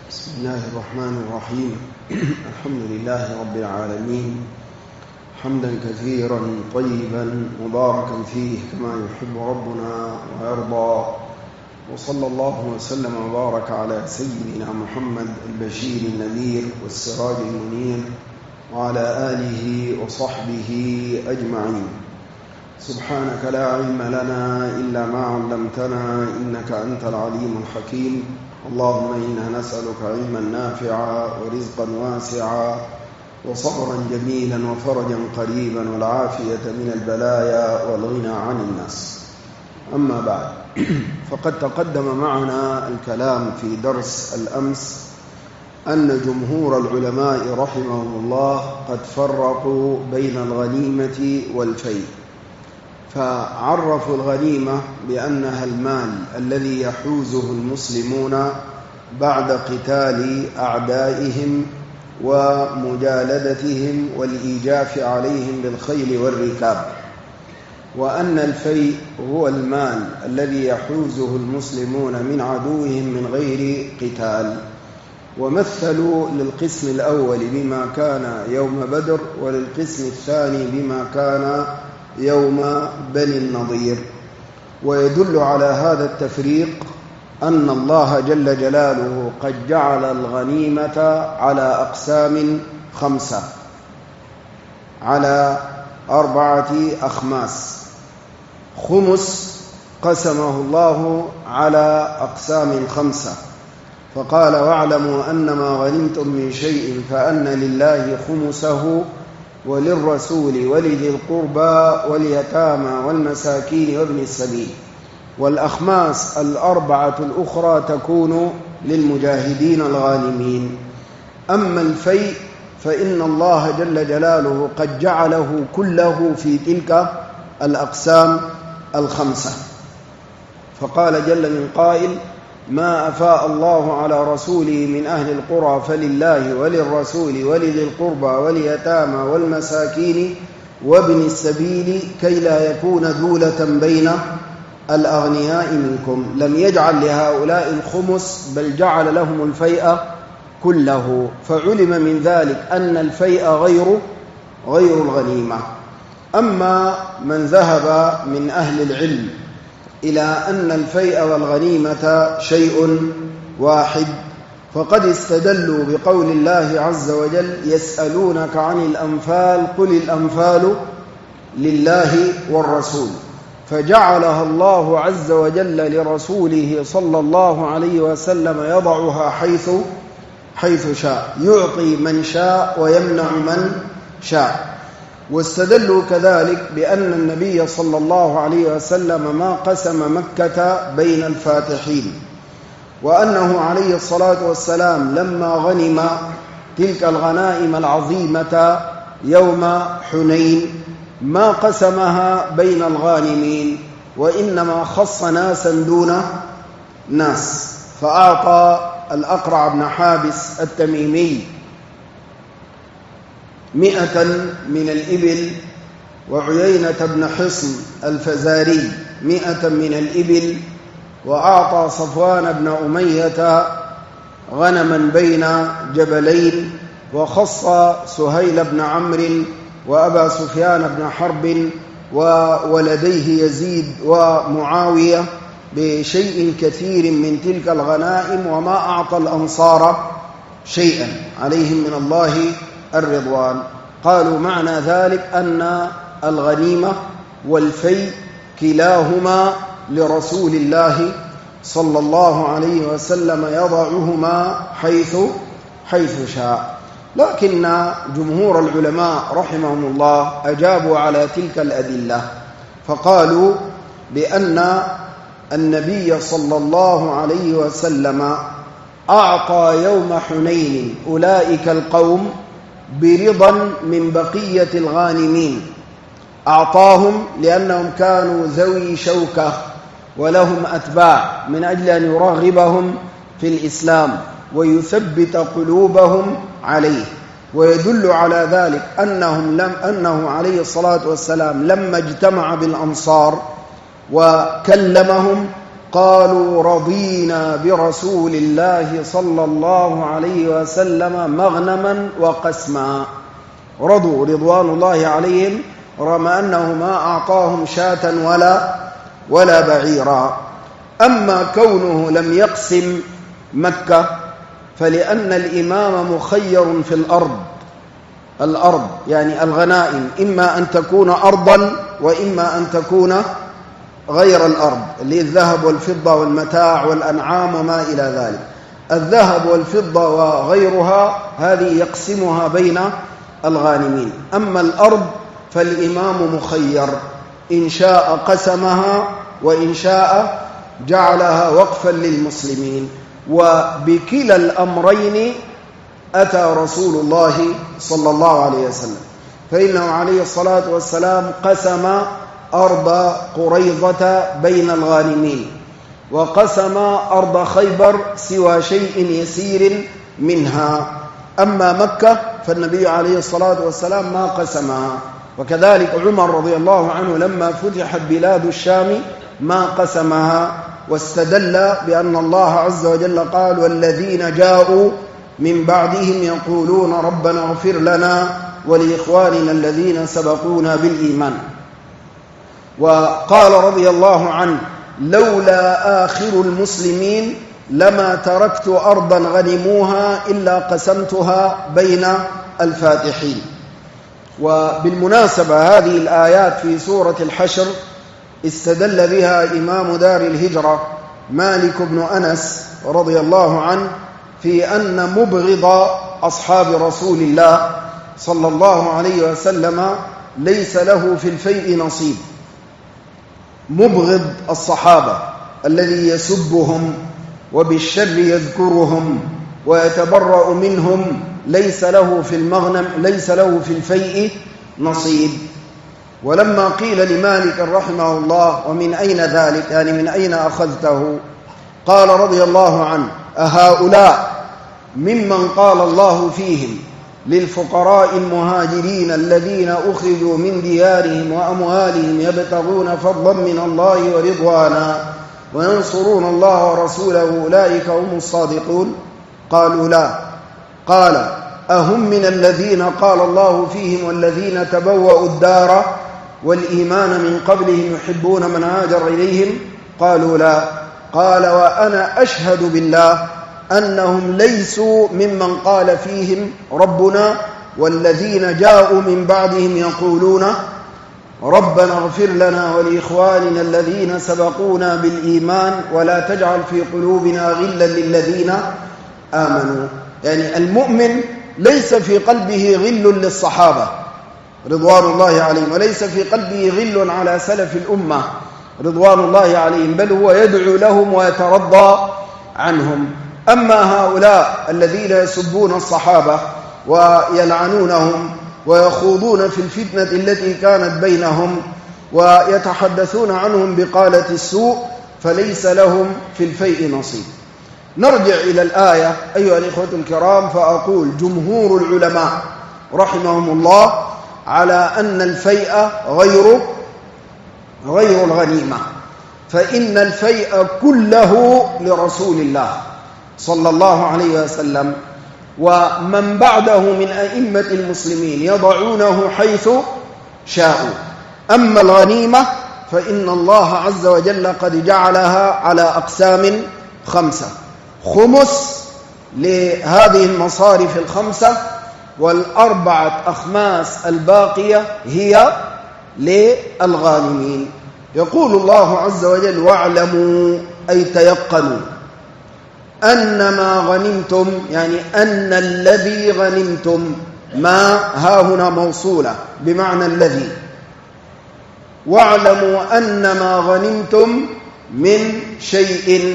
بسم الله الرحمن الرحيم. الحمد لله رب العالمين، حمدا كثيرا طيبا مباركا فيه كما يحب ربنا ويرضى، وصلى الله وسلم وبارك على سيدنا محمد البشير النذير والسراج المنير وعلى آله وصحبه أجمعين. سبحانك لا علم لنا إلا ما علمتنا إنك أنت العليم الحكيم. اللهم إنا نسألك علما نافعا ورزقا واسعا وصبرا جميلا وفرجا قريبا والعافية من البلايا والغنى عن الناس. أما بعد، فقد تقدم معنا الكلام في درس الأمس أن جمهور العلماء رحمهم الله قد فرقوا بين الغنيمة والفيء، فعرفوا الغنيمة بأنها المال الذي يحوزه المسلمون بعد قتال أعدائهم ومجالدتهم والإيجاف عليهم بالخيل والركاب، وأن الفيء هو المال الذي يحوزه المسلمون من عدوهم من غير قتال. ومثلوا للقسم الأول بما كان يوم بدر، وللقسم الثاني بما كان يوم بني النضير. ويدل على هذا التفريق أن الله جل جلاله قد جعل الغنيمة على أقسام 5، على 4 أخماس. خمس قسمه الله على أقسام 5، فقال: واعلموا أنما غنمتم من شيء فأن لله خمسه وللرسول ولذي القربى واليتامى والمساكين وابن السبيل. والأخماس 4 الأخرى تكون للمجاهدين الغانمين. أما الفيء فإن الله جل جلاله قد جعله كله في تلك الأقسام 5. فقال جل من قائل: ما أفاء الله على رسوله من أهل القرى فلله وللرسول ولذي القربى واليتامى والمساكين وابن السبيل كي لا يكون دولة بين الأغنياء منكم. لم يجعل لهؤلاء الخمس، بل جعل لهم الفيء كله. فعلم من ذلك أن الفيء غير الغنيمة. أما من ذهب من أهل العلم إلى أن الفيء والغنيمة شيء واحد، فقد استدلوا بقول الله عز وجل: يسألونك عن الأنفال قل الأنفال لله والرسول. فجعلها الله عز وجل لرسوله صلى الله عليه وسلم يضعها حيث شاء، يعطي من شاء ويمنع من شاء. واستدلوا كذلك بأن النبي صلى الله عليه وسلم ما قسم مكة بين الفاتحين، وأنه عليه الصلاة والسلام لما غنم تلك الغنائم العظيمة يوم حنين ما قسمها بين الغانمين، وإنما خص ناسا دون ناس. فأعطى الأقرع بن حابس التميمي 100 من الإبل، وعيينة بن حصن الفزاري 100 من الإبل، وأعطى صفوان بن أمية غنما بين جبلين، وخص سهيل بن عمرو وأبا سفيان بن حرب وولديه يزيد ومعاوية بشيء كثير من تلك الغنائم، وما أعطى الأنصار شيئا عليهم من الله الرضوان. قالوا معنى ذلك أن الغنيمة والفيء كلاهما لرسول الله صلى الله عليه وسلم يضعهما حيث شاء. لكن جمهور العلماء رحمهم الله أجابوا على تلك الأدلة، فقالوا بأن النبي صلى الله عليه وسلم أعطى يوم حنين أولئك القوم برضا من بقية الغانمين. أعطاهم لأنهم كانوا ذوي شوكة ولهم أتباع، من أجل أن يرغبهم في الإسلام ويثبت قلوبهم عليه. ويدل على ذلك أنه عليه الصلاة والسلام لما اجتمع بالأنصار وكلمهم قالوا رضينا برسول الله صلى الله عليه وسلم مغنما وقسما. رضوا رضوان الله عليهم رغم أنه ما أعطاهم شاة ولا بعيرا. أما كونه لم يقسم مكة فلأن الإمام مخير في الأرض يعني الغنائم، إما أن تكون أرضا وإما أن تكون غير الأرض، اللي الذهب والفضة والمتاع والأنعام وما إلى ذلك. الذهب والفضة وغيرها هذه يقسمها بين الغانمين. أما الأرض فالإمام مخير، إن شاء قسمها وإن شاء جعلها وقفا للمسلمين. وبكلا الأمرين أتى رسول الله صلى الله عليه وسلم، فإنه عليه الصلاة والسلام قسم أرض قريظة بين الغانمين، وقسم أرض خيبر سوى شيء يسير منها. أما مكة فالنبي عليه الصلاة والسلام ما قسمها. وكذلك عمر رضي الله عنه لما فتحت بلاد الشام ما قسمها، واستدل بأن الله عز وجل قال والذين جاءوا من بعدهم يقولون ربنا اغفر لنا ولإخواننا الذين سبقونا بالإيمان. وقال رضي الله عنه لولا آخر المسلمين لما تركت أرضا غنموها إلا قسمتها بين الفاتحين. وبالمناسبة هذه الآيات في سورة الحشر استدل بها إمام دار الهجرة مالك بن أنس رضي الله عنه في أن مبغض أصحاب رسول الله صلى الله عليه وسلم ليس له في الفيء نصيب. مبغض الصحابة الذي يسبهم وبالشر يذكرهم ويتبرأ منهم ليس له في المغنم، ليس له في الفيء نصيب. ولما قيل لمالك رحمه الله ومن أين ذلك، يعني من أين أخذته، قال رضي الله عنه أهؤلاء ممن قال الله فيهم للفقراء المهاجرين الذين أخرجوا من ديارهم وأموالهم يبتغون فضلا من الله ورضوانا وينصرون الله ورسوله أولئك هم الصادقون؟ قالوا لا. قال أهم من الذين قال الله فيهم والذين تبوأوا الدار والإيمان من قبلهم يحبون من هاجر إليهم؟ قالوا لا. قال وأنا أشهد بالله أنهم ليسوا ممن قال فيهم ربنا والذين جاءوا من بعدهم يقولون ربنا اغفر لنا ولإخواننا الذين سبقونا بالإيمان ولا تجعل في قلوبنا غلا للذين آمنوا. يعني المؤمن ليس في قلبه غل للصحابة رضوان الله عليهم، وليس في قلبه غل على سلف الأمة رضوان الله عليهم، بل هو يدعو لهم ويترضى عنهم. أما هؤلاء الذين يسبون الصحابة ويلعنونهم ويخوضون في الفتنة التي كانت بينهم ويتحدثون عنهم بقالة السوء فليس لهم في الفيء نصيب. نرجع إلى الآية أيها الإخوة الكرام، فأقول جمهور العلماء رحمهم الله على أن الفيء غير الغنيمة، فإن الفيء كله لرسول الله صلى الله عليه وسلم، ومن بعده من أئمة المسلمين يضعونه حيث شاءوا. أما الغنيمة فإن الله عز وجل قد جعلها على أقسام 5، خمس لهذه المصارف 5، وال4 أخماس الباقية هي للغانمين. يقول الله عز وجل واعلموا أي تيقنوا أنما غنمتم، يعني أن الذي غنمتم، ما ها هنا موصولة بمعنى الذي، واعلموا أنما غنمتم من شيء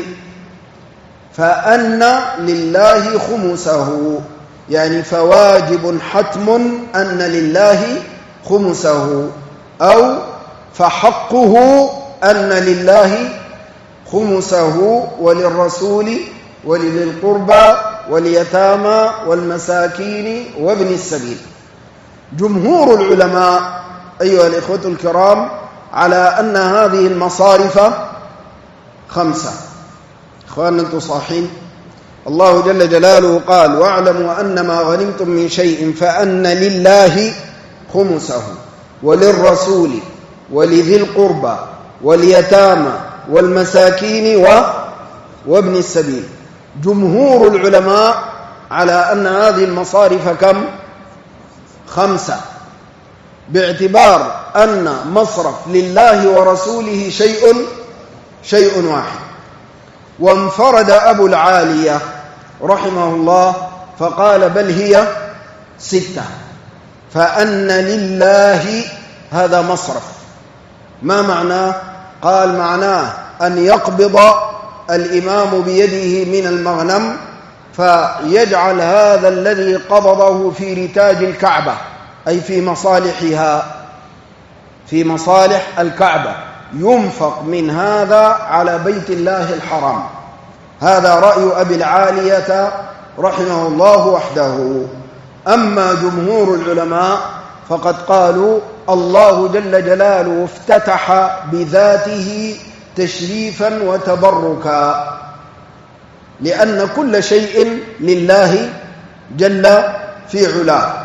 فأن لله خمسه، يعني فواجب حتم أن لله خمسه، أو فحقه أن لله خمسه وللرسول ولذي القربى واليتامى والمساكين وابن السبيل. جمهور العلماء أيها الإخوة الكرام على أن هذه المصارف 5. إخواننا أنتم صاحين؟ الله جل جلاله قال: واعلموا أن ما غنمتم من شيء فأن لله خمسه وللرسول ولذي القربى واليتامى والمساكين وابن السبيل. جمهور العلماء على أن هذه المصارف كم؟ 5، باعتبار أن مصرف لله ورسوله شيء واحد. وانفرد أبو العالية رحمه الله فقال: بل هي 6، فأن لله هذا مصرف. ما معناه؟ قال: معناه أن يقبض الإمام بيده من المغنم فيجعل هذا الذي قبضه في رتاج الكعبة، أي في مصالحها، في مصالح الكعبة، ينفق من هذا على بيت الله الحرام. هذا رأي أبي العالية رحمه الله وحده. أما جمهور العلماء فقد قالوا: الله جل جلاله افتتح بذاته تشريفا وتبركا، لأن كل شيء لله جل في علاه.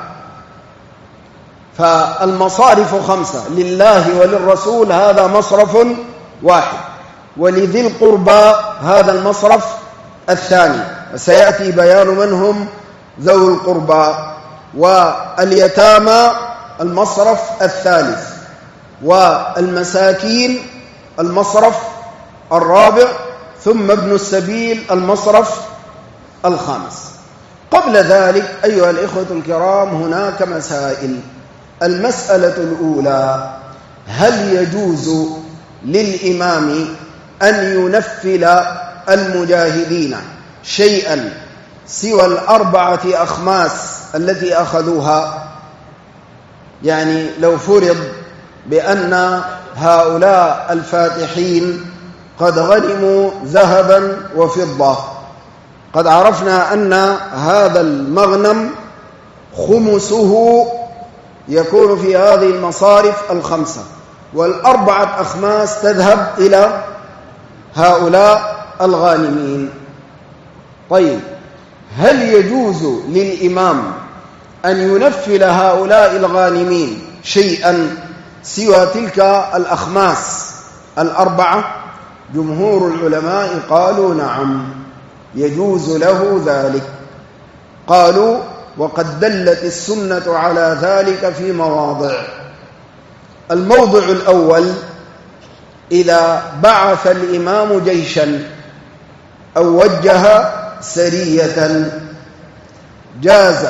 فالمصارف 5: لله وللرسول هذا مصرف واحد، ولذي القربى هذا المصرف الثاني، وسيأتي بيان من هم ذوي القربى، واليتامى المصرف الثالث، والمساكين المصرف الرابع، ثم ابن السبيل المصرف الخامس. قبل ذلك أيها الإخوة الكرام هناك مسائل. المسألة الأولى: هل يجوز للإمام أن ينفل المجاهدين شيئا سوى 4 أخماس التي أخذوها؟ يعني لو فرض بأن هؤلاء الفاتحين قد غنموا ذهبا وفضة، قد عرفنا أن هذا المغنم خمسه يكون في هذه المصارف 5، وال4 أخماس تذهب إلى هؤلاء الغانمين. طيب، هل يجوز للإمام أن ينفل هؤلاء الغانمين شيئا سوى تلك الأخماس 4؟ جمهور العلماء قالوا: نعم، يجوز له ذلك. قالوا: وقد دلت السنة على ذلك في مواضع. الموضع الأول: إذا بعث الإمام جيشا أو وجه سرية، جاز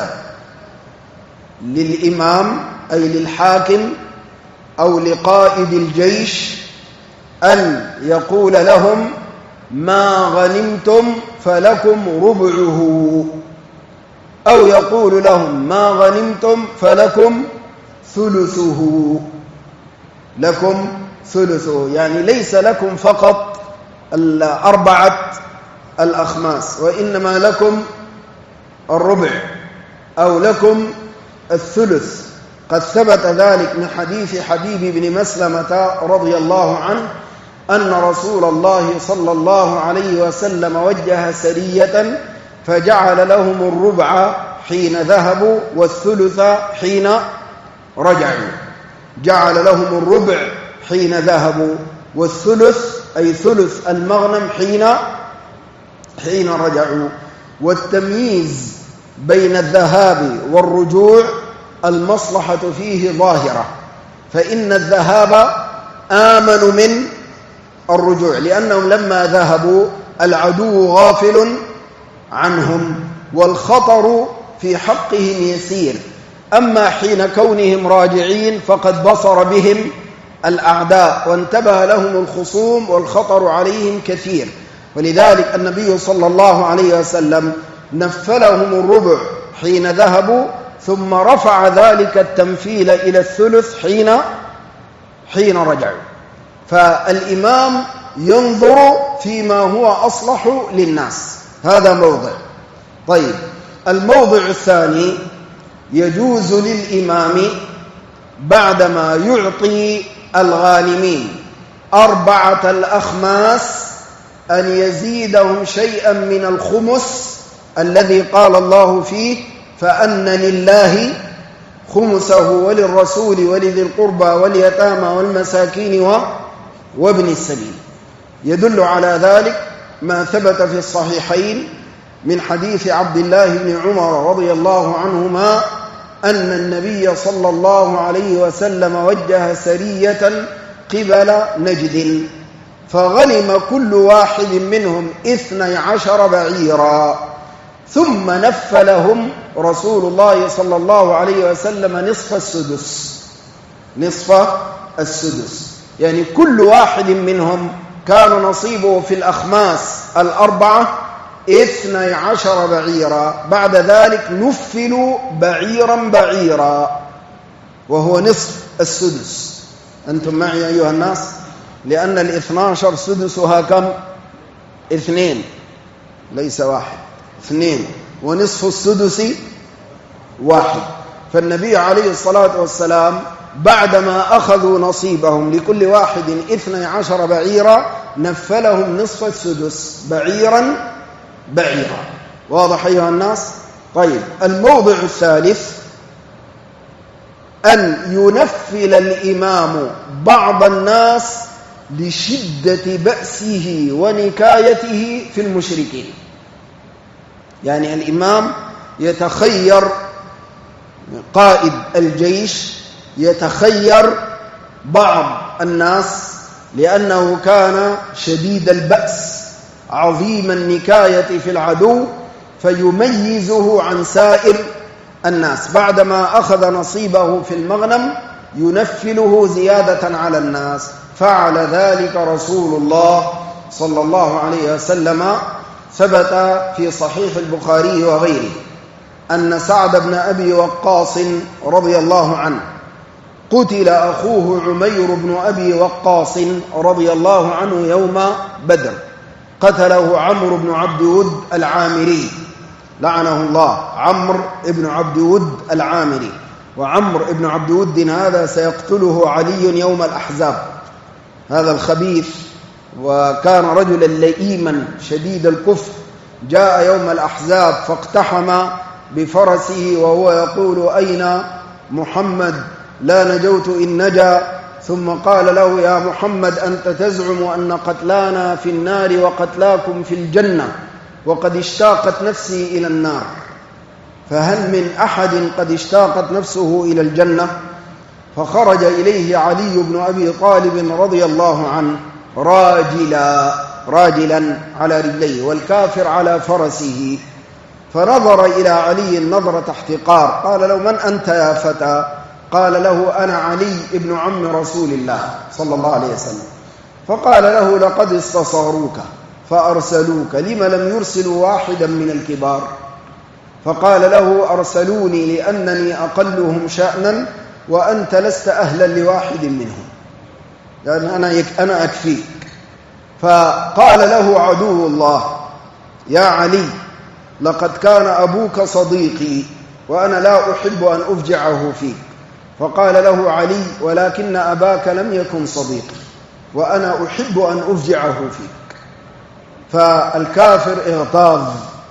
للإمام أي للحاكم أو لقائد الجيش أن يقول لهم: ما غنمتم فلكم ربعه، أو يقول لهم: ما غنمتم فلكم ثلثه. لكم ثلثه، يعني ليس لكم فقط 4 الأخماس، وإنما لكم الربع أو لكم الثلث. قد ثبت ذلك من حديث حبيب بن مسلمة رضي الله عنه أن رسول الله صلى الله عليه وسلم وجه سرية فجعل لهم الربع حين ذهبوا والثلث حين رجعوا. جعل لهم الربع حين ذهبوا، والثلث أي ثلث المغنم حين رجعوا. والتمييز بين الذهاب والرجوع المصلحة فيه ظاهرة، فإن الذهاب آمن من الرجوع، لأنهم لما ذهبوا العدو غافل عنهم والخطر في حقهم يسير. أما حين كونهم راجعين فقد بصر بهم الأعداء وانتبه لهم الخصوم والخطر عليهم كثير، ولذلك النبي صلى الله عليه وسلم نفلهم الربع حين ذهبوا، ثم رفع ذلك التنفيل إلى الثلث حين رجعوا. فالإمام ينظر فيما هو أصلح للناس. هذا موضع. طيب، الموضع الثاني: يجوز للإمام بعدما يعطي الغانمين 4 الأخماس أن يزيدهم شيئا من الخمس الذي قال الله فيه فأن لله خمسه وللرسول ولذي القربى واليتامى والمساكين وابن السبيل. يدل على ذلك ما ثبت في الصحيحين من حديث عبد الله بن عمر رضي الله عنهما أن النبي صلى الله عليه وسلم وجه سرية قبل نجد فغنم كل واحد منهم 12 بعيرا ثم نفلهم رسول الله صلى الله عليه وسلم نصف السدس، يعني كل واحد منهم كان نصيبه في الأخماس 4 12 بعيرا، بعد ذلك نفلوا بعيرا وهو نصف السدس. أنتم معي أيها الناس؟ لأن 12 سدسها كم؟ 2 ليس 1، 2 ونصف السدس 1. فالنبي عليه الصلاة والسلام بعدما أخذوا نصيبهم لكل واحد 12 بعيرا نفلهم نصف السدس بعيرا. واضح أيها الناس؟ طيب، الموضع الثالث أن ينفل الإمام بعض الناس لشدة بأسه ونكايته في المشركين. يعني الإمام يتخير، قائد الجيش يتخير بعض الناس لأنه كان شديد البأس عظيم النكاية في العدو فيميزه عن سائر الناس، بعدما أخذ نصيبه في المغنم ينفله زيادة على الناس. فعل ذلك رسول الله صلى الله عليه وسلم. ثبت في صحيح البخاري وغيره أن سعد بن أبي وقاص رضي الله عنه قتل أخوه عمير بن أبي وقاص رضي الله عنه يوم بدر، قتله عمرو بن عبد ود العامري لعنه الله، عمرو بن عبد ود العامري. وعمرو بن عبد ود هذا سيقتله علي يوم الأحزاب، هذا الخبيث، وكان رجلا لئيما شديد الكفر، جاء يوم الأحزاب فاقتحم بفرسه وهو يقول أين محمد؟ لا نجوت إن نجا. ثم قال له يا محمد أنت تزعم أن قتلانا في النار وقتلاكم في الجنة، وقد اشتاقت نفسي إلى النار، فهل من أحد قد اشتاقت نفسه إلى الجنة؟ فخرج إليه علي بن أبي طالب رضي الله عنه راجلا على رجليه والكافر على فرسه، فنظر إلى علي نظرة احتقار، قال له من أنت يا فتى؟ قال له أنا علي ابن عم رسول الله صلى الله عليه وسلم. فقال له لقد استصاروك فأرسلوك، لم لم يرسلوا واحدا من الكبار؟ فقال له أرسلوني لأنني أقلهم شأنا وأنت لست أهلا لواحد منهم، لأن أنا أكفيك. فقال له عدو الله يا علي لقد كان أبوك صديقي وأنا لا أحب أن أفجعه فيك. فقال له علي ولكن أباك لم يكن صديقي وأنا أحب أن أفجعه فيك. فالكافر اغتاظ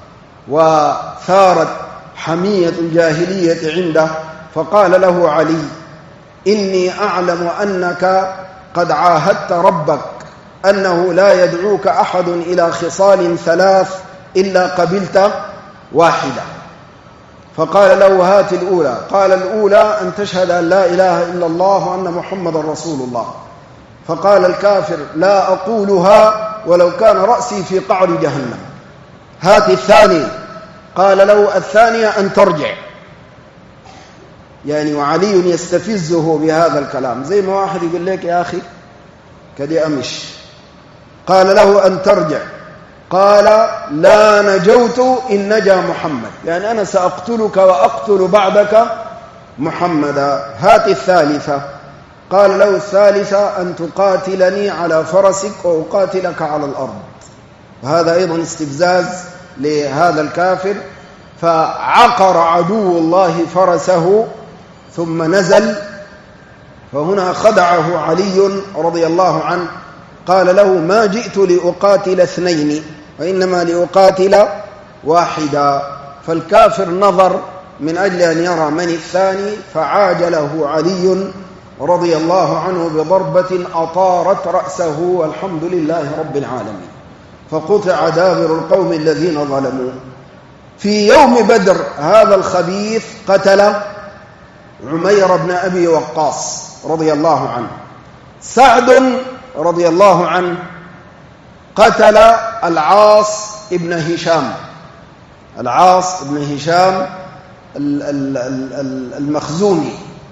وثارت حمية الجاهلية عنده، فقال له علي إني أعلم أنك قد عاهدت ربك أنه لا يدعوك أحد إلى خصال 3 إلا قبلت واحدة. فقال له هات الأولى. قال الأولى أن تشهد أن لا إله إلا الله وأن محمد رسول الله. فقال الكافر لا أقولها ولو كان رأسي في قعر جهنم. هات الثانية. قال له الثانية أن ترجع. يعني وعلي يستفزه بهذا الكلام، زي ما واحد يقول لك يا أخي كدي أمش. قال له أن ترجع. قال لا نجوت إن نجا محمد، يعني أنا سأقتلك وأقتل بعدك محمدا. هات الثالثة. قال له الثالثة أن تقاتلني على فرسك وأقاتلك على الأرض. وهذا أيضا استفزاز لهذا الكافر، فعقر عدو الله فرسه ثم نزل. فهنا خدعه علي رضي الله عنه قال له: ما جئت لأقاتل اثنين وإنما لأقاتل واحدا. فالكافر نظر من أجل أن يرى من الثاني، فعاجله علي رضي الله عنه بضربة أطارت رأسه، والحمد لله رب العالمين، فقطع دابر القوم الذين ظلموا. في يوم بدر هذا الخبيث قتل عمير بن أبي وقاص رضي الله عنه. سعد رضي الله عنه قتل العاص ابن هشام، العاص ابن هشام المخزومي.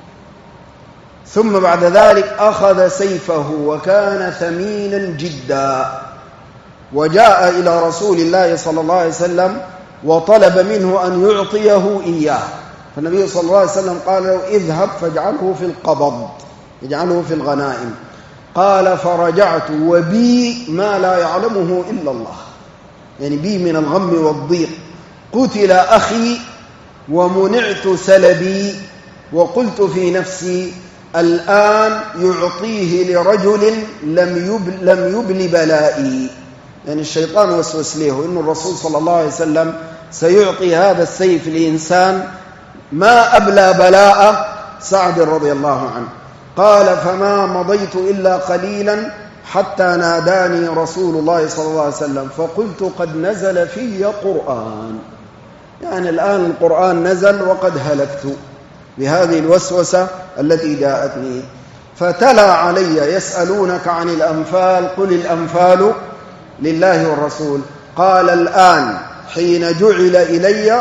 ثم بعد ذلك أخذ سيفه وكان ثمينا جدا، وجاء إلى رسول الله صلى الله عليه وسلم وطلب منه أن يعطيه إياه، فالنبي صلى الله عليه وسلم قال له: اذهب فاجعله في القبض، اجعله في الغنائم. قال: فرجعت وبي ما لا يعلمه إلا الله، يعني بي من الغم والضيق. قتل أخي ومنعت سلبي، وقلت في نفسي: الآن يعطيه لرجل لم يبل بلائي. يعني الشيطان وسوس له إن الرسول صلى الله عليه وسلم سيعطي هذا السيف لإنسان ما أبلى بلاء سعد رضي الله عنه. قال: فما مضيت إلا قليلا حتى ناداني رسول الله صلى الله عليه وسلم، فقلت: قد نزل في قرآن، يعني الآن القرآن نزل وقد هلكت بهذه الوسوسة التي جاءتني. فتلا علي: يسألونك عن الأنفال، قل الأنفال لله والرسول. قال: الآن حين جعل إلي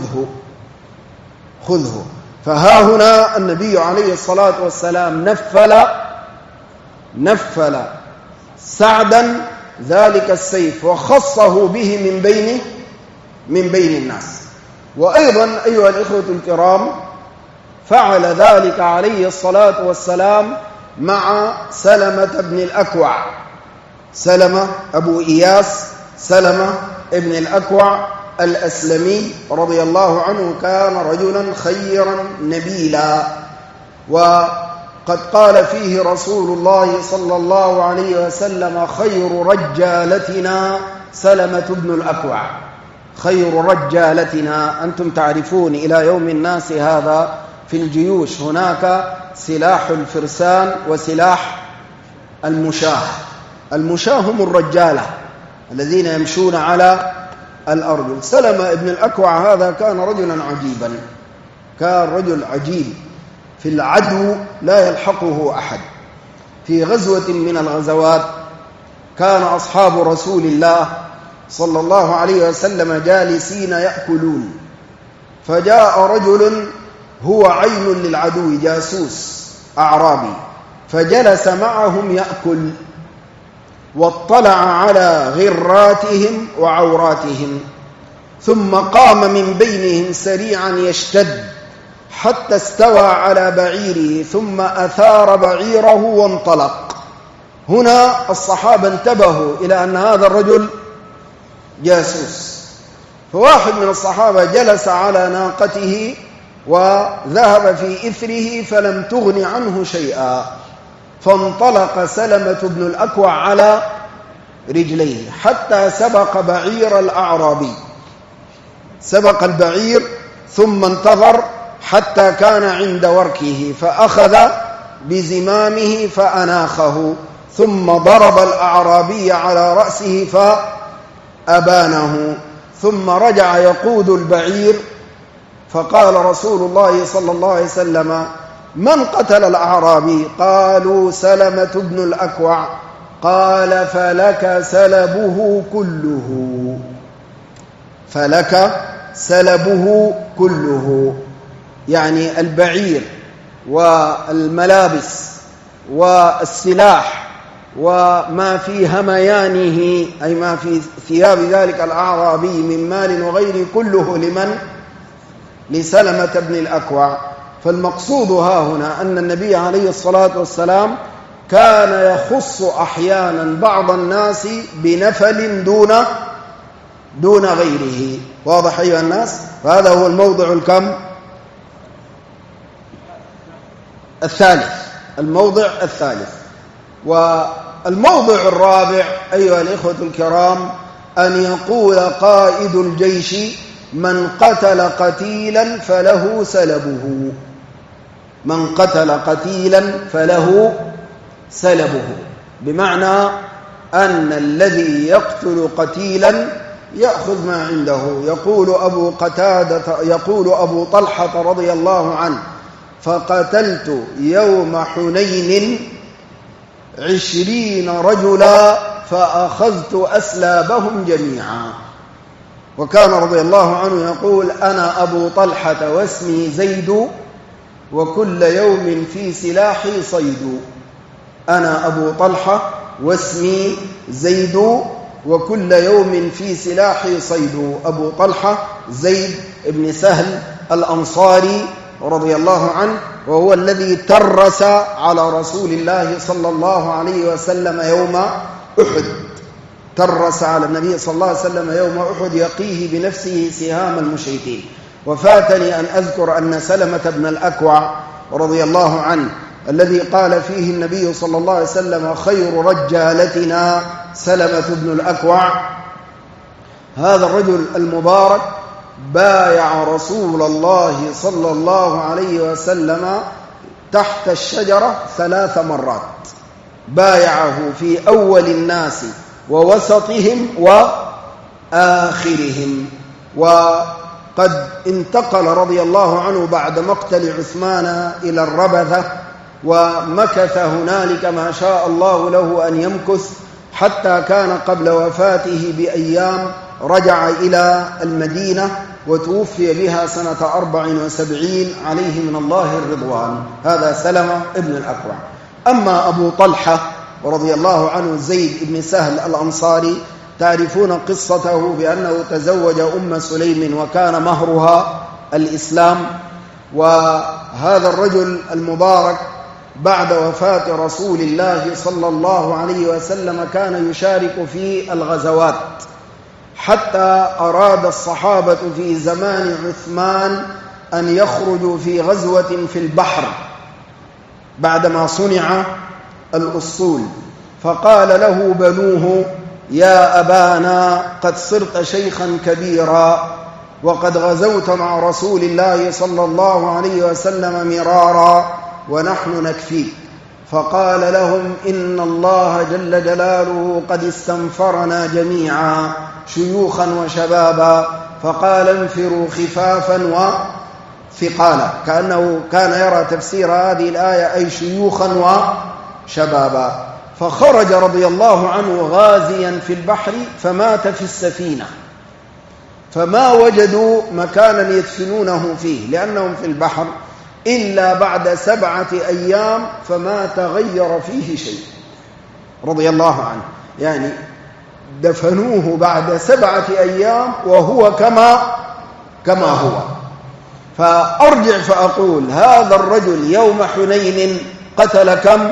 خذه. فها هنا النبي عليه الصلاة والسلام نفل سعدا ذلك السيف وخصه به من بين الناس. وأيضا أيها الإخوة الكرام، فعل ذلك عليه الصلاة والسلام مع سلمة بن الأكوع، سلمة أبو إياس، سلمة ابن الأكوع الأسلمي رضي الله عنه، كان رجلا خيرا نبيلا، وقد قال فيه رسول الله صلى الله عليه وسلم: خير رجالتنا سلمة بن الأكوع، خير رجالتنا. أنتم تعرفون إلى يوم الناس هذا في الجيوش هناك سلاح الفرسان وسلاح المشاة. المشاة هم الرجالة الذين يمشون على الأرجل. سلمة ابن الأكوع هذا كان رجلا عجيبا، كان رجل عجيب في العدو لا يلحقه أحد. في غزوة من الغزوات كان أصحاب رسول الله صلى الله عليه وسلم جالسين يأكلون، فجاء رجل هو عين للعدو، جاسوس أعرابي، فجلس معهم يأكل، واطلع على غراتهم وعوراتهم، ثم قام من بينهم سريعا يشتد حتى استوى على بعيره، ثم أثار بعيره وانطلق. هنا الصحابة انتبهوا إلى أن هذا الرجل جاسوس، فواحد من الصحابة جلس على ناقته وذهب في إثره فلم تغن عنه شيئا، فانطلق سلمة بن الأكوع على رجليه حتى سبق بعير الأعرابي، سبق البعير ثم انتظر حتى كان عند وركه، فأخذ بزمامه فأناخه، ثم ضرب الأعرابي على رأسه فأبانه، ثم رجع يقود البعير. فقال رسول الله صلى الله عليه وسلم: من قتل الأعرابي؟ قالوا: سلمة بن الأكوع. قال: فلك سلبه كله، فلك سلبه كله، يعني البعير والملابس والسلاح وما في هميانه، أي ما في ثياب ذلك الأعرابي من مال وغيره، كله لمن؟ لسلمة بن الأكوع. فالمقصود ها هنا أن النبي عليه الصلاة والسلام كان يخص أحيانا بعض الناس بنفل دون غيره. واضح أيها الناس؟ وهذا هو الموضع الكم؟ الثالث، الموضع الثالث. الموضع الرابع أيها الإخوة الكرام أن يقول قائد الجيش: من قتل قتيلا فله سلبه. من قتل قتيلا فله سلبه، بمعنى أن الذي يقتل قتيلا يأخذ ما عنده. يقول أبو طلحة رضي الله عنه: فقتلت يوم حنين 20 رجلا فأخذت أسلابهم جميعا. وكان رضي الله عنه يقول: أنا أبو طلحة واسمي زيد وكل يوم في سلاحي صيد. أنا أبو طلحة واسمي زيد وكل يوم في سلاحي صيد. أبو طلحة زيد بن سهل الأنصاري رضي الله عنه، وهو الذي ترس على رسول الله صلى الله عليه وسلم يوم أحد. ترس على النبي صلى الله عليه وسلم يوم أحد يقيه بنفسه سهام المشركين. وفاتني أن أذكر أن سلمة بن الأكوع رضي الله عنه الذي قال فيه النبي صلى الله عليه وسلم: خير رجالتنا سلمة بن الأكوع، هذا الرجل المبارك بايع رسول الله صلى الله عليه وسلم تحت الشجرة 3 مرات. بايعه في أول الناس ووسطهم وآخرهم. وقد انتقل رضي الله عنه بعد مقتل عثمان إلى الربذة، ومكث هنالك ما شاء الله له أن يمكث، حتى كان قبل وفاته بأيام رجع إلى المدينة وتوفي بها سنة 74 عليه من الله الرضوان. هذا سلمة ابن الأكوع. أما أبو طلحة رضي الله عنه زيد بن سهل الأنصاري، تعرفون قصته بأنه تزوج أم سليم وكان مهرها الإسلام. وهذا الرجل المبارك بعد وفاة رسول الله صلى الله عليه وسلم كان يشارك في الغزوات، حتى أراد الصحابة في زمان عثمان أن يخرجوا في غزوة في البحر بعدما صنع الأسطول، فقال له بنوه: يا أبانا قد صرت شيخا كبيرا وقد غزوت مع رسول الله صلى الله عليه وسلم مرارا ونحن نكفيك. فقال لهم: إن الله جل جلاله قد استنفرنا جميعا شيوخا وشبابا، فقال: انفروا خفافا وثقالا، كأنه كان يرى تفسير هذه الآية أي شيوخا وشبابا. فخرج رضي الله عنه غازيا في البحر فمات في السفينة، فما وجدوا مكانا يدفنونه فيه لأنهم في البحر إلا بعد 7 أيام، فما تغير فيه شيء رضي الله عنه. يعني دفنوه بعد 7 أيام وهو كما هو. فأرجع فأقول: هذا الرجل يوم حنين قتل كم؟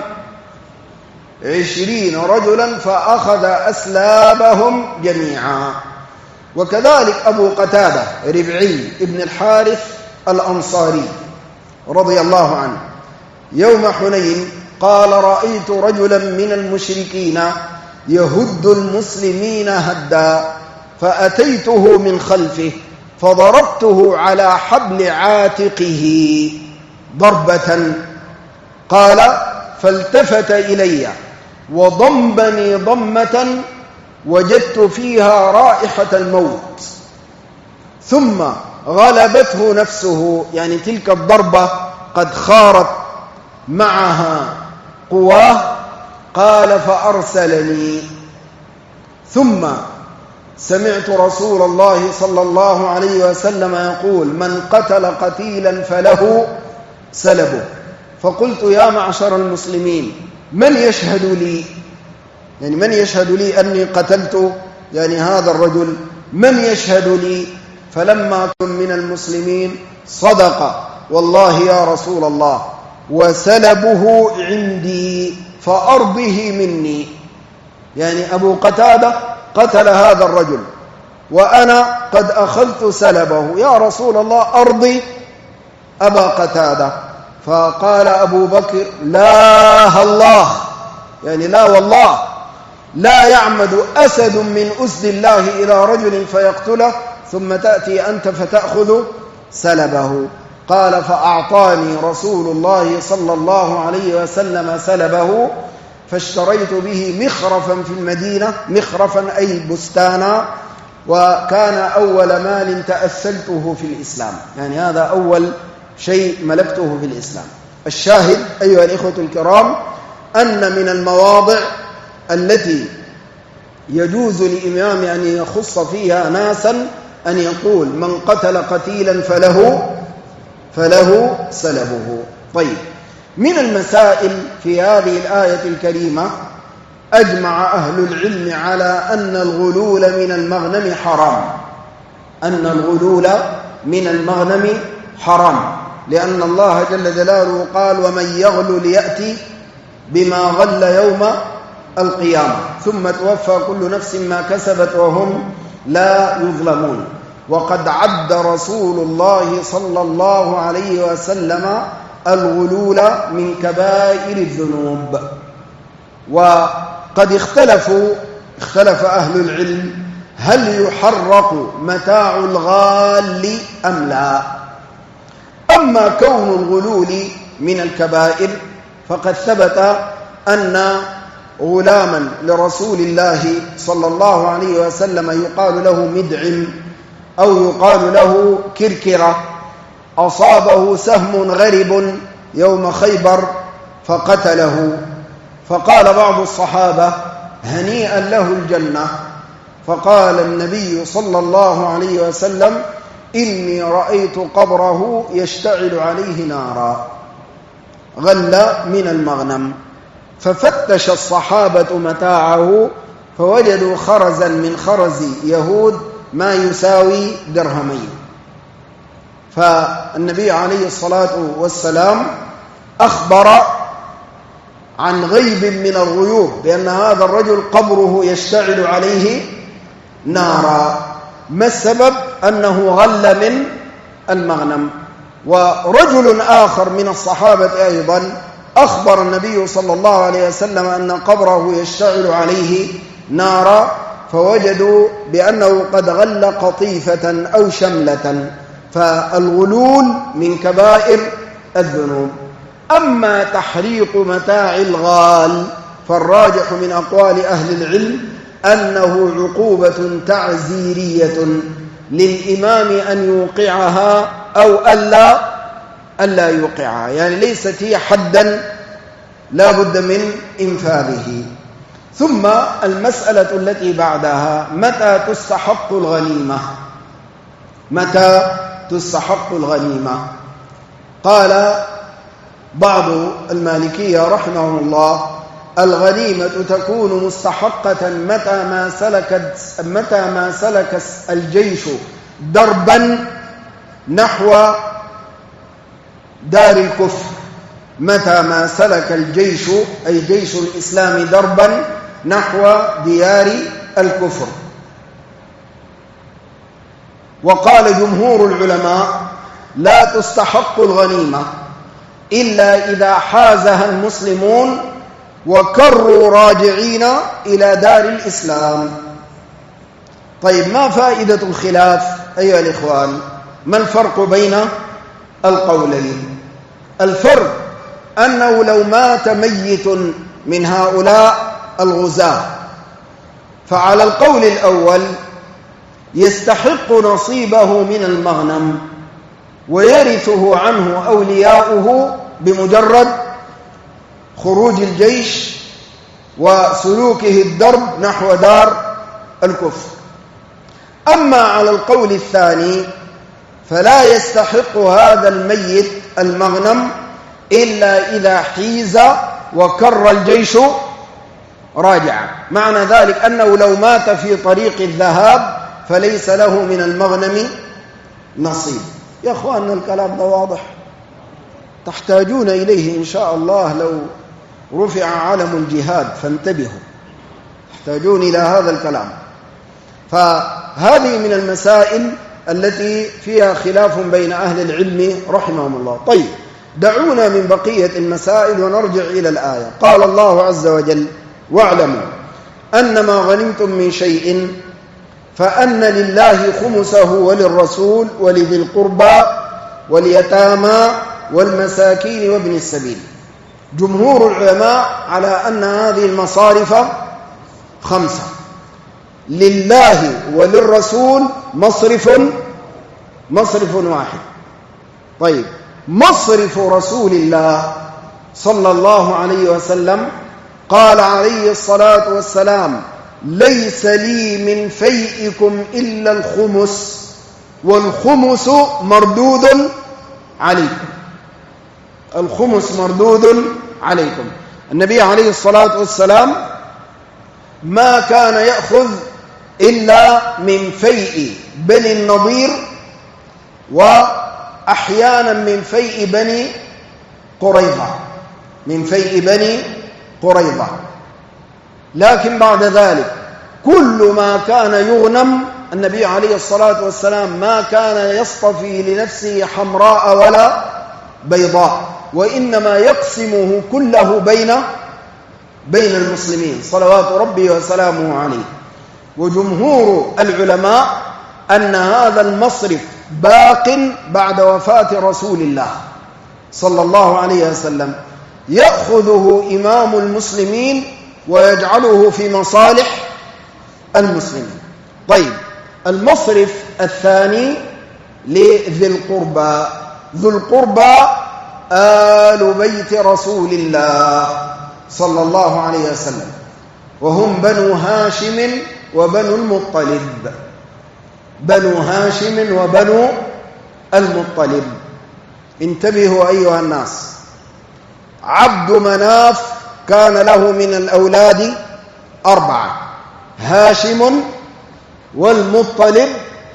20 رجلا فأخذ أسلابهم جميعا. وكذلك أبو قتادة ربعي ابن الحارث الأنصاري رضي الله عنه يوم حنين قال: رأيت رجلا من المشركين يهد المسلمين هدا، فأتيته من خلفه فضربته على حبل عاتقه ضربة. قال: فالتفت إلي وضمني ضمة وجدت فيها رائحة الموت، ثم غلبته نفسه، يعني تلك الضربة قد خارت معها قواه. قال: فأرسلني. ثم سمعت رسول الله صلى الله عليه وسلم يقول: من قتل قتيلا فله سلبه. فقلت: يا معشر المسلمين، من يشهد لي؟ يعني من يشهد لي أني قتلت يعني هذا الرجل؟ من يشهد لي؟ فلما كن من المسلمين صدق والله يا رسول الله، وسلبه عندي فأرضه مني. يعني أبو قتادة قتل هذا الرجل وأنا قد أخذت سلبه، يا رسول الله أرضي أبا قتادة. فقال أبو بكر: لا الله يعني لا والله لا يعمد أسد من أسد الله إلى رجل فيقتله ثم تأتي أنت فتأخذ سلبه. قال فأعطاني رسول الله صلى الله عليه وسلم سلبه فاشتريت به مخرفا في المدينة، مخرفا أي بستانا، وكان أول مال تأثلته في الإسلام، يعني هذا أول شيء ملكته في الإسلام. الشاهد أيها الإخوة الكرام أن من المواضع التي يجوز للإمام أن يخص فيها ناسا أن يقول من قتل قتيلا فله سلبه. طيب، من المسائل في هذه الآية الكريمة أجمع أهل العلم على أن الغلول من المغنم حرام، أن الغلول من المغنم حرام، لأن الله جل جلاله قال ومن يغلل يأتي بما غل يوم القيامة ثم توفى كل نفس ما كسبت وهم لا يظلمون. وقد عد رسول الله صلى الله عليه وسلم الغلول من كبائر الذنوب. وقد اختلف أهل العلم هل يحرق متاع الغال أم لا. أما كون الغلول من الكبائر فقد ثبت أن غلاما لرسول الله صلى الله عليه وسلم يقال له مدعم أو يقال له كركرة أصابه سهم غرب يوم خيبر فقتله، فقال بعض الصحابة هنيئا له الجنة، فقال النبي صلى الله عليه وسلم إني رأيت قبره يشتعل عليه نارا، غل من المغنم. ففتش الصحابة متاعه فوجدوا خرزا من خرز يهود ما يساوي درهمين. فالنبي عليه الصلاة والسلام أخبر عن غيب من الغيوب بأن هذا الرجل قبره يشتعل عليه نارا. ما السبب؟ أنه غل من المغنم. ورجل آخر من الصحابة أيضا أخبر النبي صلى الله عليه وسلم أن قبره يشتعل عليه نارا، فوجدوا بأنه قد غل قطيفة أو شملة. فالغلول من كبائر الذنوب. أما تحريق متاع الغال فالراجح من أقوال أهل العلم أنه عقوبة تعزيرية للإمام أن يوقعها أو ألا يوقعها، يعني ليست هي حدا لا بد من إنفاذه. ثم المسألة التي بعدها متى تستحق الغنيمة؟ متى تستحق الغنيمة؟ قال بعض المالكية رحمه الله الغنيمة تكون مستحقة متى ما سلك الجيش دربا نحو دار الكفر. متى ما سلك الجيش أي جيش الإسلام دربا نحو ديار الكفر. وقال جمهور العلماء لا تستحق الغنيمة إلا إذا حازها المسلمون وكروا راجعين إلى دار الإسلام. طيب، ما فائدة الخلاف أيها الإخوان؟ ما الفرق بين القولين؟ الفرق أنه لو مات ميت من هؤلاء الغزاة فعلى القول الأول يستحق نصيبه من المغنم ويرثه عنه أولياؤه بمجرد خروج الجيش وسلوكه الدرب نحو دار الكفر. أما على القول الثاني فلا يستحق هذا الميت المغنم إلا إذا حيز وكر الجيش راجعا. معنى ذلك أنه لو مات في طريق الذهاب فليس له من المغنم نصيب. يا أخواننا الكلام ده واضح، تحتاجون إليه إن شاء الله لو رفع علم الجهاد، فانتبهوا، تحتاجون إلى هذا الكلام. فهذه من المسائل التي فيها خلاف بين أهل العلم رحمهم الله. طيب، دعونا من بقية المسائل ونرجع إلى الآية. قال الله عز وجل: واعلموا أنما غنمتم من شيء فأن لله خمسه وللرسول ولذي القربى واليتامى والمساكين وابن السبيل. جمهور العلماء على أن هذه المصارف 5: لله وللرسول مصرف واحد. طيب، مصرف رسول الله صلى الله عليه وسلم قال عليه الصلاة والسلام: ليس لي من فيئكم إلا الخمس، والخمس مردود عليكم. الخمس مردود عليكم. النبي عليه الصلاة والسلام ما كان يأخذ إلا من فيء بني النضير، وأحيانا من فيء بني قريظة، لكن بعد ذلك كل ما كان يغنم النبي عليه الصلاة والسلام ما كان يصطفي لنفسه حمراء ولا بيضاء، وإنما يقسمه كله بين المسلمين صلوات ربي وسلامه عليه. وجمهور العلماء أن هذا المصرف باق بعد وفاة رسول الله صلى الله عليه وسلم، يأخذه إمام المسلمين ويجعله في مصالح المسلمين. طيب، المصرف الثاني لذي القربى. ذو القربى آل بيت رسول الله صلى الله عليه وسلم، وهم بنو هاشم وبنو المطلب. بنو هاشم وبنو المطلب. انتبهوا أيها الناس، عبد مناف كان له من الأولاد 4: هاشم والمطلب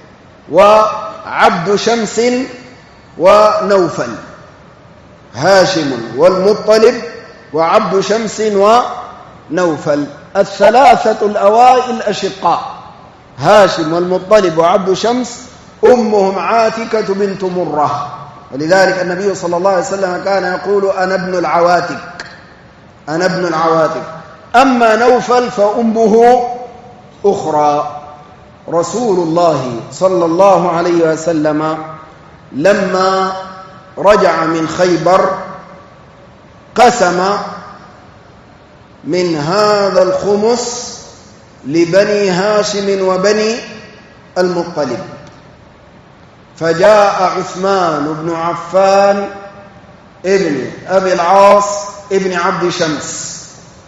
وعبد شمس ونوفل. هاشم والمطلب وعبد شمس ونوفل، الثلاثة الأوائل أشقاء: هاشم والمطلب وعبد شمس. أمهم عاتكة بنت مرة، ولذلك النبي صلى الله عليه وسلم كان يقول: أنا ابن العواتك. أما نوفل فأمه أخرى. رسول الله صلى الله عليه وسلم لما رجع من خيبر قسم من هذا الخمس لبني هاشم وبني المطلب، فجاء عثمان بن عفان ابن أبي العاص ابن عبد شمس،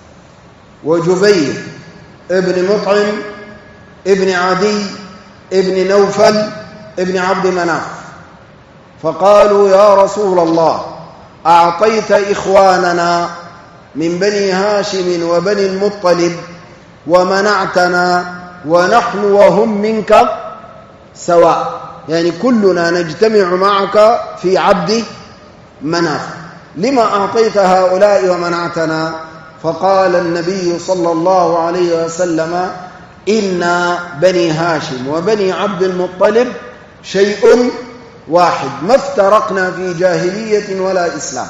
وجبير ابن مطعم ابن عدي ابن نوفل ابن عبد مناف، فقالوا: يا رسول الله، أعطيت إخواننا من بني هاشم وبني المطلب ومنعتنا، ونحن وهم منك سواء، يعني كلنا نجتمع معك في عبد مناف، لما أعطيت هؤلاء ومنعتنا؟ فقال النبي صلى الله عليه وسلم: إن بني هاشم وبني عبد المطلب شيء واحد، ما افترقنا في جاهلية ولا إسلام.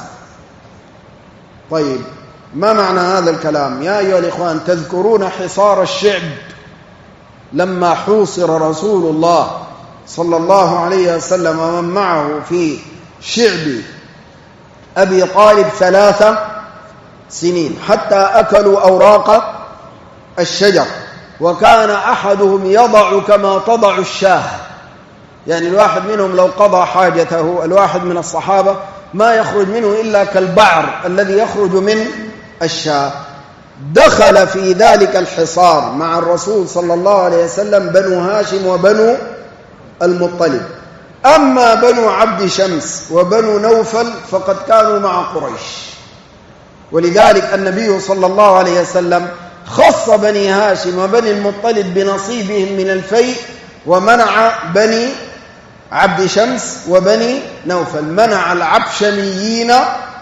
طيب، ما معنى هذا الكلام؟ يا أيها الإخوان، تذكرون حصار الشعب لما حوصر رسول الله صلى الله عليه وسلم ومن معه في شعب أبي طالب 3 سنين حتى أكلوا أوراق الشجر، وكان أحدهم يضع كما تضع الشاه، يعني الواحد منهم لو قضى حاجته، الواحد من الصحابة ما يخرج منه إلا كالبعر الذي يخرج من الشاه. دخل في ذلك الحصار مع الرسول صلى الله عليه وسلم بنو هاشم وبنو المطلب. أما بنو عبد شمس وبنو نوفل فقد كانوا مع قريش، ولذلك النبي صلى الله عليه وسلم خص بني هاشم وبني المطلب بنصيبهم من الفيء، ومنع بني عبد شمس وبني نوفل، منع العبشميين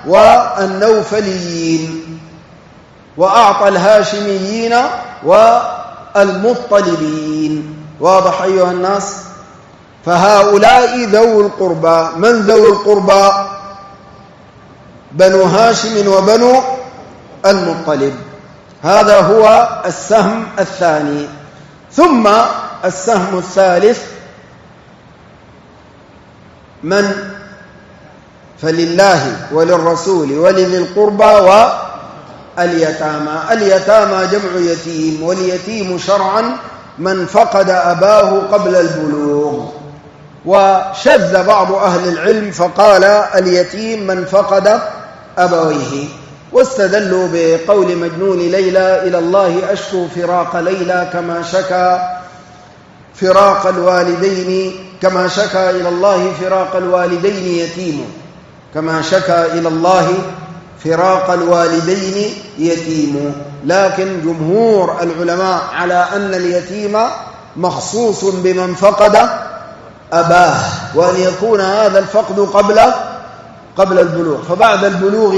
والنوفليين، وأعطى الهاشميين والمطلبين. واضح أيها الناس؟ فهؤلاء ذو القربى. من ذو القربى؟ بنو هاشم وبنو المطلب. هذا هو السهم الثاني. ثم السهم الثالث من فلله وللرسول ولذي القربى واليتامى. اليتامى جمع يتيم، واليتيم شرعا من فقد أباه قبل البلوغ. وشذ بعض أهل العلم فقال اليتيم من فقد أبويه، واستدلوا بقول مجنون ليلى إلى الله أشكو فراق ليلى كما شكى فراق الوالدين، كما شكى إلى الله فراق الوالدين يتيم، كما شكى إلى الله فراق الوالدين يتيم. لكن جمهور العلماء على أن اليتيم مخصوص بمن فقد أباه، وأن يكون هذا الفقد قبل البلوغ، فبعد البلوغ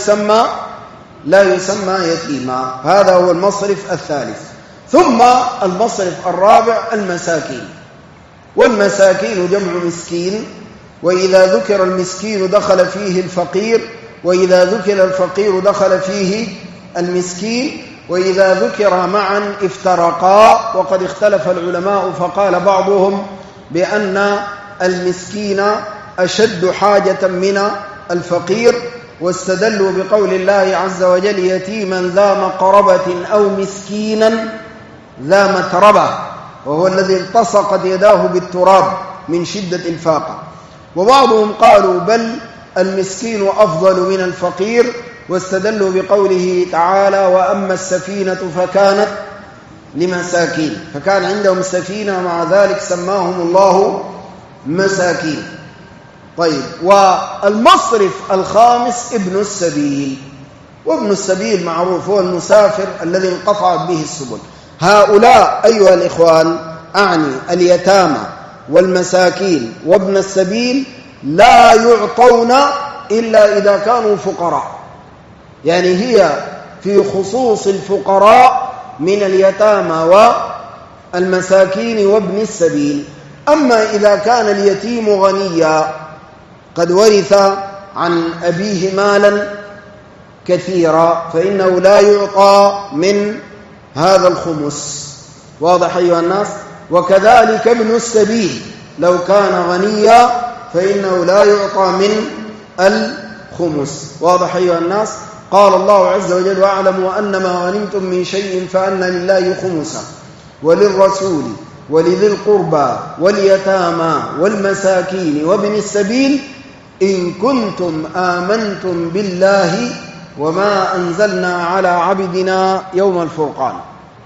لا يسمى يتيما. هذا هو المصرف الثالث. ثم المصرف الرابع المساكين. والمساكين جمع مسكين، وإذا ذكر المسكين دخل فيه الفقير، وإذا ذكر الفقير دخل فيه المسكين، وإذا ذكر معا افترقا. وقد اختلف العلماء فقال بعضهم بأن المسكين أشد حاجة من الفقير، واستدلوا بقول الله عز وجل يتيما ذا مقربة أو مسكينا ذا متربة، وهو الذي التصقت يداه بالتراب من شدة الفاقة. وبعضهم قالوا بل المسكين أفضل من الفقير، واستدلوا بقوله تعالى وأما السفينة فكانت لمساكين، فكان عندهم سفينة ومع ذلك سماهم الله مساكين. طيب، والمصرف الخامس ابن السبيل. وابن السبيل معروف هو المسافر الذي انقطعت به السبل. هؤلاء أيها الإخوان أعني اليتامى والمساكين وابن السبيل لا يعطون إلا إذا كانوا فقراء، يعني هي في خصوص الفقراء من اليتامى والمساكين وابن السبيل. أما إذا كان اليتيم غنيا قد ورث عن أبيه مالا كثيرا فإنه لا يعطى من هذا الخمس. واضح أيها الناس؟ وكذلك ابن السبيل لو كان غنيا فإنه لا يعطى من الخمس. واضح أيها الناس؟ قال الله عز وجل واعلموا أنما غنمتم من شيء فأن لله خمسه وللرسول ولذي القربى واليتامى والمساكين وابن السبيل إن كنتم آمنتم بالله وما أنزلنا على عبدنا يوم الفرقان.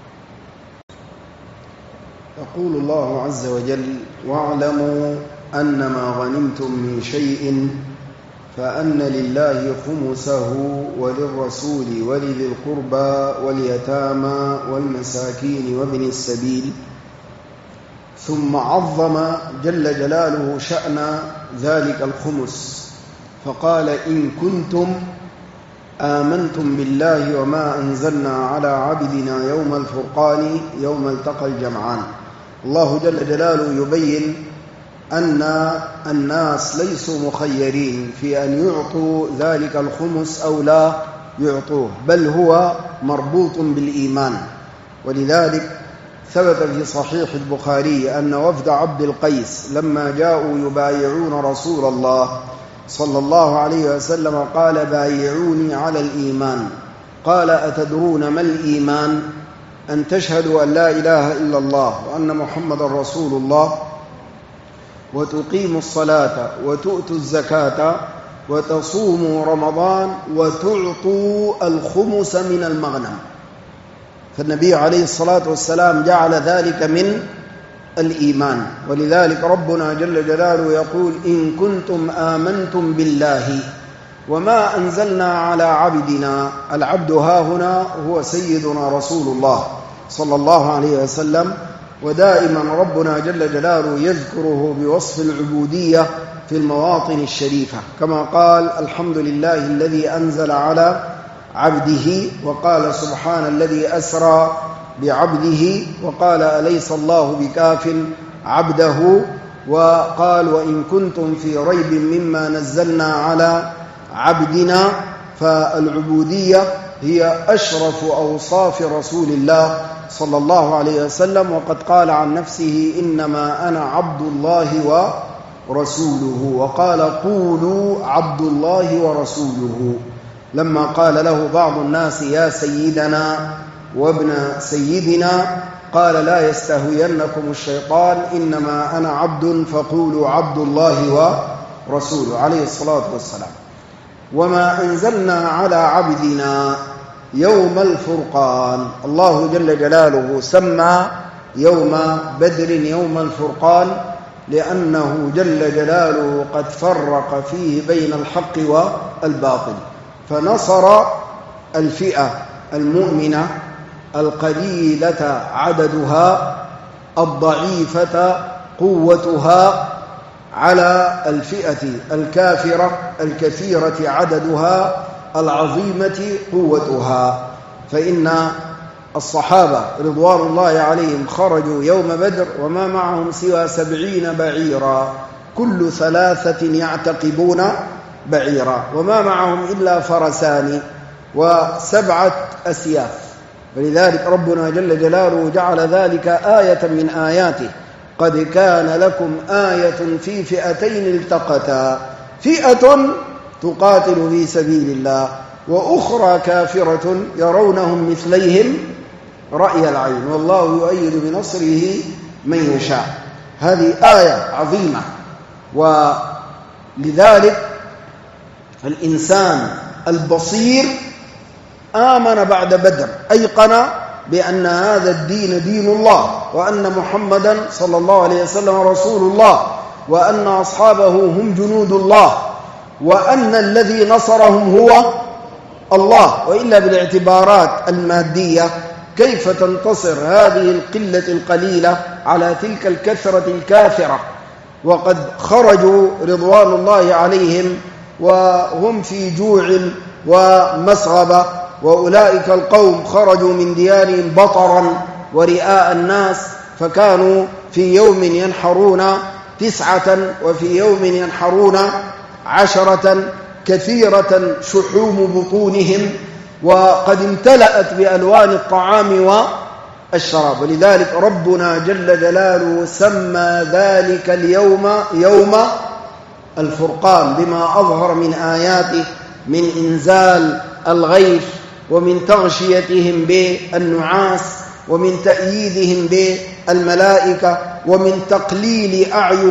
يقول الله عز وجل واعلموا أنما غنمتم من شيء فأن لله خمسه وللرسول ولذي القربى واليتامى والمساكين وابن السبيل. ثم عظم جل جلاله شأن ذلك الخمس فقال إن كنتم آمنتم بالله وما أنزلنا على عبدنا يوم الفرقان يوم التقى الجمعان. الله جل جلاله يبين أن الناس ليسوا مخيرين في أن يعطوا ذلك الخمس أو لا يعطوه، بل هو مربوط بالإيمان. ولذلك ثبت في صحيح البخاري أن وفد عبد القيس لما جاءوا يبايعون رسول الله صلى الله عليه وسلم قال بايعوني على الإيمان. قال أتدرون ما الإيمان؟ أن تشهدوا أن لا إله إلا الله وأن محمد رسول الله وتقيموا الصلاة وتؤتوا الزكاة وتصوموا رمضان وتعطوا الخمس من المغنم. فالنبي عليه الصلاة والسلام جعل ذلك من الإيمان. ولذلك ربنا جل جلاله يقول إن كنتم آمنتم بالله وما أنزلنا على عبدنا. العبد ها هنا هو سيدنا رسول الله صلى الله عليه وسلم، ودائما ربنا جل جلاله يذكره بوصف العبودية في المواطن الشريفة، كما قال الحمد لله الذي أنزل على عبده، وقال سبحان الذي أسرى بعبده، وقال أليس الله بكاف عبده، وقال وإن كنتم في ريب مما نزلنا على عبدنا، فالعبودية هي أشرف أوصاف رسول الله صلى الله عليه وسلم، وقد قال عن نفسه إنما أنا عبد الله ورسوله، وقال قولوا عبد الله ورسوله لما قال له بعض الناس يا سيدنا وابن سيدنا، قال لا يستهوينكم الشيطان إنما أنا عبد فقولوا عبد الله ورسوله عليه الصلاة والسلام. وما أنزلنا على عبدنا يوم الفرقان، الله جل جلاله سمى يوم بدر يوم الفرقان لأنه جل جلاله قد فرق فيه بين الحق والباطل، فنصر الفئة المؤمنة القليلة عددها الضعيفة قوتها على الفئة الكافرة الكثيرة عددها العظيمة قوتها. فإن الصحابة رضوان الله عليهم خرجوا يوم بدر وما معهم سوى 70 بعيرا، كل 3 يعتقبون بعيرا، وما معهم إلا فرسان و7 أسياف. ولذلك ربنا جل جلاله جعل ذلك آية من آياته، قد كان لكم آية في فئتين التقتا، فئة تقاتل في سبيل الله وأخرى كافرة يرونهم مثليهم رأي العين والله يؤيد بنصره من يشاء. هذه آية عظيمة. ولذلك الإنسان البصير آمن بعد بدر، أيقن بأن هذا الدين دين الله، وأن محمدا صلى الله عليه وسلم رسول الله، وأن أصحابه هم جنود الله، وأن الذي نصرهم هو الله. وإلا بالاعتبارات المادية كيف تنتصر هذه القلة القليلة على تلك الكثرة الكافرة؟ وقد خرجوا رضوان الله عليهم وهم في جوع ومسغبة، وأولئك القوم خرجوا من ديارهم بطرا ورئاء الناس، فكانوا في يوم ينحرون 9 وفي يوم ينحرون 10، كثيرة شحوم بطونهم، وقد امتلأت بألوان الطعام والشراب. ولذلك ربنا جل جلاله سمى ذلك اليوم يوم الفرقان، بما أظهر من آياته من إنزال الغيث، ومن تغشيتهم بالنعاس، ومن تأييدهم بالملائكة، ومن تقليل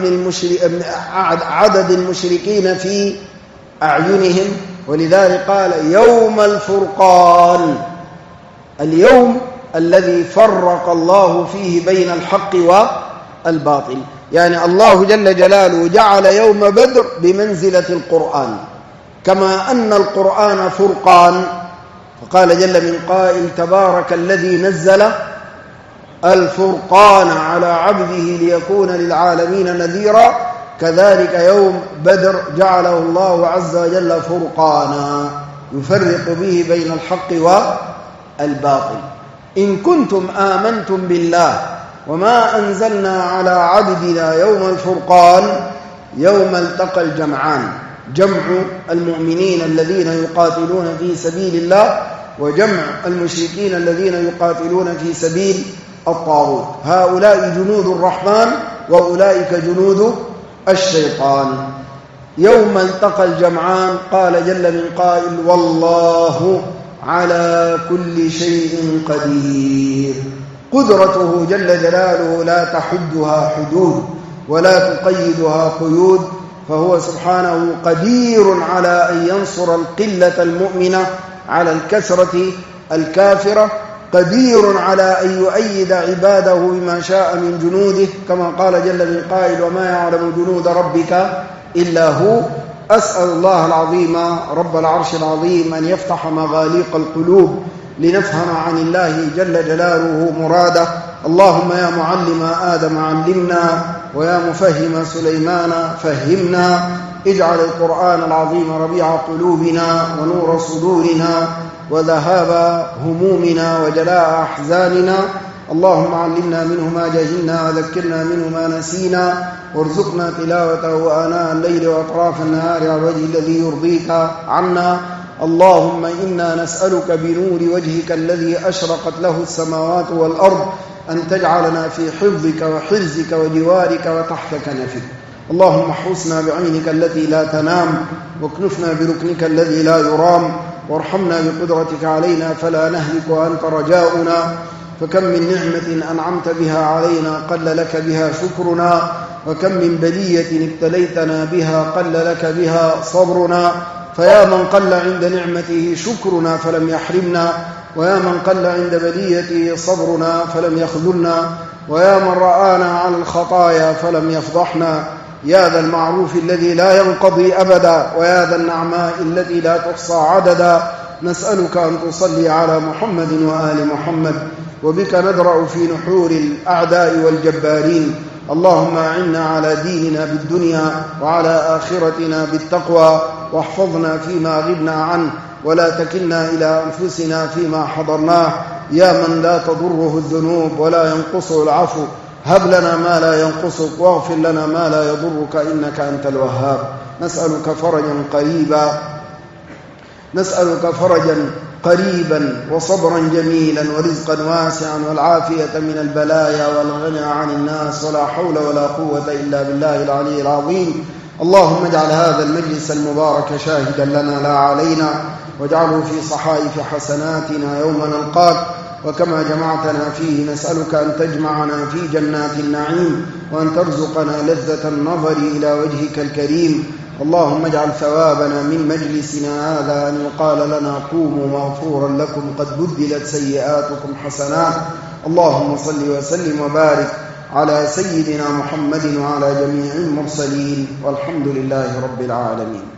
عدد المشركين في أعينهم. ولذلك قال يوم الفرقان، اليوم الذي فرق الله فيه بين الحق والباطل. يعني الله جل جلاله جعل يوم بدر بمنزلة القرآن، كما أن القرآن فرقان، فقال جل من قائل تبارك الذي نزل الفرقان على عبده ليكون للعالمين نذيرا، كذلك يوم بدر جعله الله عز وجل فرقانا يفرق به بين الحق والباطل. إن كنتم آمنتم بالله وما أنزلنا على عبدنا يوم الفرقان يوم التقى الجمعان، جمع المؤمنين الذين يقاتلون في سبيل الله وجمع المشركين الذين يقاتلون في سبيل الطاغوت، هؤلاء جنود الرحمن وأولئك جنود الشيطان. يوم التقى الجمعان قال جل من قائل والله على كل شيء قدير، قدرته جل جلاله لا تحدها حدود ولا تقيدها قيود، فهو سبحانه قدير على أن ينصر القلة المؤمنة على الكثرة الكافرة، قدير على أن يؤيد عباده بما شاء من جنوده، كما قال جل من قائل وما يعلم جنود ربك إلا هو. أسأل الله العظيم رب العرش العظيم أن يفتح مغاليق القلوب لنفهم عن الله جل جلاله مراده. اللهم يا معلم آدم علمنا، ويا مفهم سليمان فهمنا، اجعل القرآن العظيم ربيع قلوبنا ونور صدورنا وذهاب همومنا وجلاء أحزاننا، اللهم علمنا منه ما جهلنا وذكرنا منه ما نسينا وارزقنا تلاوته آناء الليل وأطراف النهار على الوجه الذي يرضيك عنا. اللهم إنا نسألك بنور وجهك الذي أشرقت له السماوات والأرض أن تجعلنا في حفظك وحرزك وجوارك وتحت كنفك. اللهم احرسنا بعينك التي لا تنام واكنفنا بركنك الذي لا يرام وارحمنا بقدرتك علينا فلا نهلك وأنت رجاؤنا. فكم من نعمة أنعمت بها علينا قل لك بها شكرنا وكم من بلية ابتليتنا بها قل لك بها صبرنا. فيا من قل عند نعمته شكرنا فلم يحرمنا ويا من قل عند بليته صبرنا فلم يخذلنا ويا من رآنا على الخطايا فلم يفضحنا. يا ذا المعروف الذي لا ينقضي أبدا ويا ذا النعماء التي لا تحصى عددا نسألك أن تصلي على محمد وآل محمد وبك ندرأ في نحور الأعداء والجبارين. اللهم أعنا على ديننا بالدنيا وعلى آخرتنا بالتقوى واحفظنا فيما غبنا عنه ولا تكلنا إلى أنفسنا فيما حضرناه. يا من لا تضره الذنوب ولا ينقصه العفو هب لنا ما لا ينقصك واغفر لنا ما لا يضرك إنك أنت الوهاب. نسألك فرجا قريبا وصبرا جميلا ورزقا واسعا والعافية من البلايا والغنى عن الناس ولا حول ولا قوة إلا بالله العلي العظيم. اللهم اجعل هذا المجلس المبارك شاهدا لنا لا علينا واجعله في صحائف حسناتنا يوم نلقاك. وكما جمعتنا فيه نسألك أن تجمعنا في جنات النعيم وأن ترزقنا لذة النظر إلى وجهك الكريم. اللهم اجعل ثوابنا من مجلسنا هذا أن يقال لنا قوموا مغفورا لكم قد بدلت سيئاتكم حسنات. اللهم صل وسلم وبارك على سيدنا محمد وعلى جميع المرسلين والحمد لله رب العالمين.